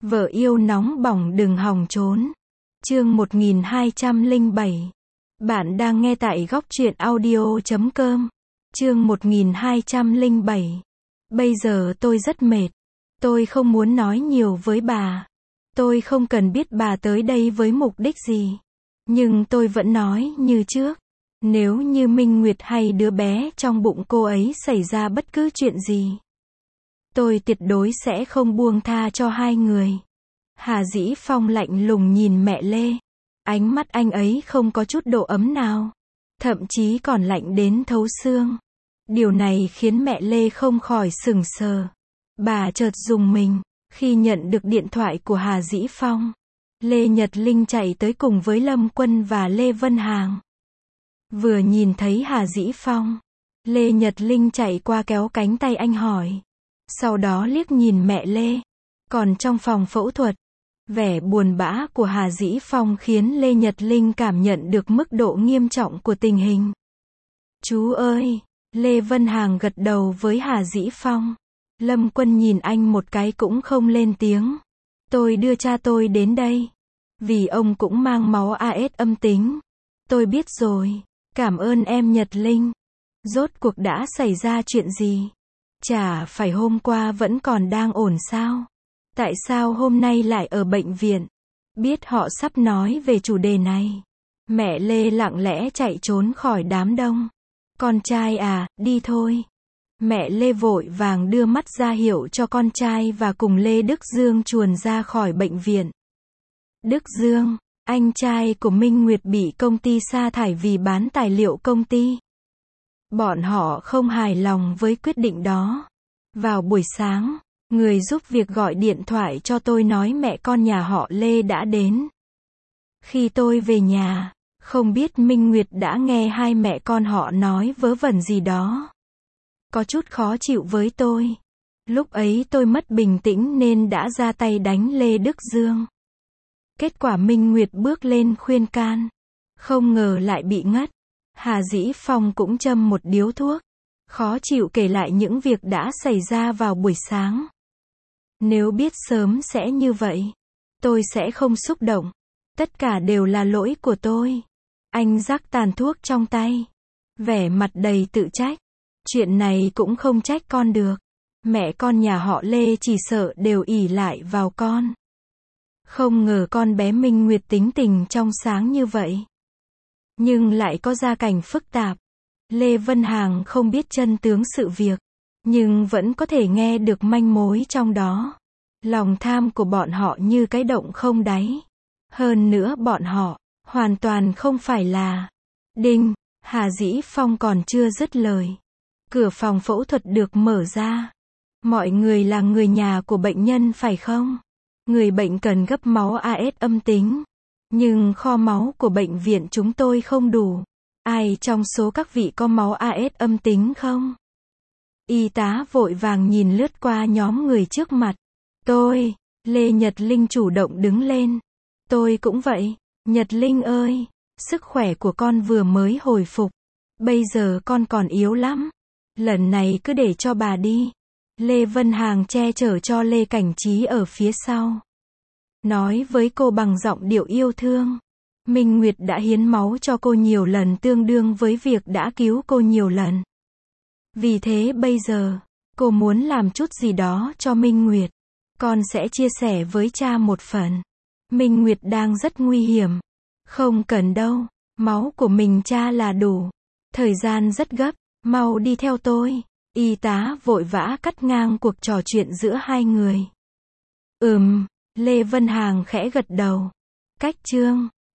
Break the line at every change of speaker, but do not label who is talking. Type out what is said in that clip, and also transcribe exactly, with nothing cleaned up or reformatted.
Vợ yêu nóng bỏng đừng hòng trốn. Chương một nghìn hai trăm lẻ bảy. Bạn đang nghe tại góc truyện audio chấm com. Chương một nghìn hai trăm lẻ bảy. Bây giờ tôi rất mệt. Tôi không muốn nói nhiều với bà. Tôi không cần biết bà tới đây với mục đích gì. Nhưng tôi vẫn nói như trước. Nếu như Minh Nguyệt hay đứa bé trong bụng cô ấy xảy ra bất cứ chuyện gì, tôi tuyệt đối sẽ không buông tha cho hai người. Hà Dĩ Phong lạnh lùng nhìn mẹ Lê. Ánh mắt anh ấy không có chút độ ấm nào. Thậm chí còn lạnh đến thấu xương. Điều này khiến mẹ Lê không khỏi sững sờ. Bà chợt rùng mình khi nhận được điện thoại của Hà Dĩ Phong. Lê Nhật Linh chạy tới cùng với Lâm Quân và Lê Vân Hằng. Vừa nhìn thấy Hà Dĩ Phong, Lê Nhật Linh chạy qua kéo cánh tay anh hỏi. Sau đó liếc nhìn mẹ Lê. Còn trong phòng phẫu thuật, vẻ buồn bã của Hà Dĩ Phong khiến Lê Nhật Linh cảm nhận được mức độ nghiêm trọng của tình hình. Chú ơi! Lê Vân Hằng gật đầu với Hà Dĩ Phong. Lâm Quân nhìn anh một cái cũng không lên tiếng. Tôi đưa cha tôi đến đây. Vì ông cũng mang máu a ét âm tính. Tôi biết rồi. Cảm ơn em Nhật Linh. Rốt cuộc đã xảy ra chuyện gì? Chả phải hôm qua vẫn còn đang ổn sao? Tại sao hôm nay lại ở bệnh viện? Biết họ sắp nói về chủ đề này. Mẹ Lê lặng lẽ chạy trốn khỏi đám đông. Con trai à, đi thôi. Mẹ Lê vội vàng đưa mắt ra hiệu cho con trai và cùng Lê Đức Dương chuồn ra khỏi bệnh viện. Đức Dương, anh trai của Minh Nguyệt bị công ty sa thải vì bán tài liệu công ty. Bọn họ không hài lòng với quyết định đó. Vào buổi sáng, người giúp việc gọi điện thoại cho tôi nói mẹ con nhà họ Lê đã đến. Khi tôi về nhà, không biết Minh Nguyệt đã nghe hai mẹ con họ nói vớ vẩn gì đó. Có chút khó chịu với tôi. Lúc ấy tôi mất bình tĩnh nên đã ra tay đánh Lê Đức Dương. Kết quả Minh Nguyệt bước lên khuyên can. Không ngờ lại bị ngất. Hà Dĩ Phong cũng châm một điếu thuốc. Khó chịu kể lại những việc đã xảy ra vào buổi sáng. Nếu biết sớm sẽ như vậy, tôi sẽ không xúc động. Tất cả đều là lỗi của tôi. Anh rắc tàn thuốc trong tay. Vẻ mặt đầy tự trách. Chuyện này cũng không trách con được. Mẹ con nhà họ Lê chỉ sợ đều ỷ lại vào con. Không ngờ con bé Minh Nguyệt tính tình trong sáng như vậy. Nhưng lại có gia cảnh phức tạp. Lê Vân Hằng không biết chân tướng sự việc. Nhưng vẫn có thể nghe được manh mối trong đó. Lòng tham của bọn họ như cái động không đáy. Hơn nữa bọn họ, hoàn toàn không phải là. Đinh, Hà Dĩ Phong còn chưa dứt lời. Cửa phòng phẫu thuật được mở ra. Mọi người là người nhà của bệnh nhân phải không? Người bệnh cần gấp máu a ét âm tính. Nhưng kho máu của bệnh viện chúng tôi không đủ. Ai trong số các vị có máu a ét âm tính không? Y tá vội vàng nhìn lướt qua nhóm người trước mặt. Tôi, Lê Nhật Linh chủ động đứng lên. Tôi cũng vậy. Nhật Linh ơi, sức khỏe của con vừa mới hồi phục. Bây giờ con còn yếu lắm. Lần này cứ để cho bà đi. Lê Vân Hằng che chở cho Lê Cảnh Trí ở phía sau. Nói với cô bằng giọng điệu yêu thương. Minh Nguyệt đã hiến máu cho cô nhiều lần tương đương với việc đã cứu cô nhiều lần. Vì thế bây giờ, cô muốn làm chút gì đó cho Minh Nguyệt. Con sẽ chia sẻ với cha một phần. Minh Nguyệt đang rất nguy hiểm. Không cần đâu, máu của mình cha là đủ. Thời gian rất gấp, mau đi theo tôi. Y tá vội vã cắt ngang cuộc trò chuyện giữa hai người. Ừm, Lê Vân Hằng khẽ gật đầu. Cách chương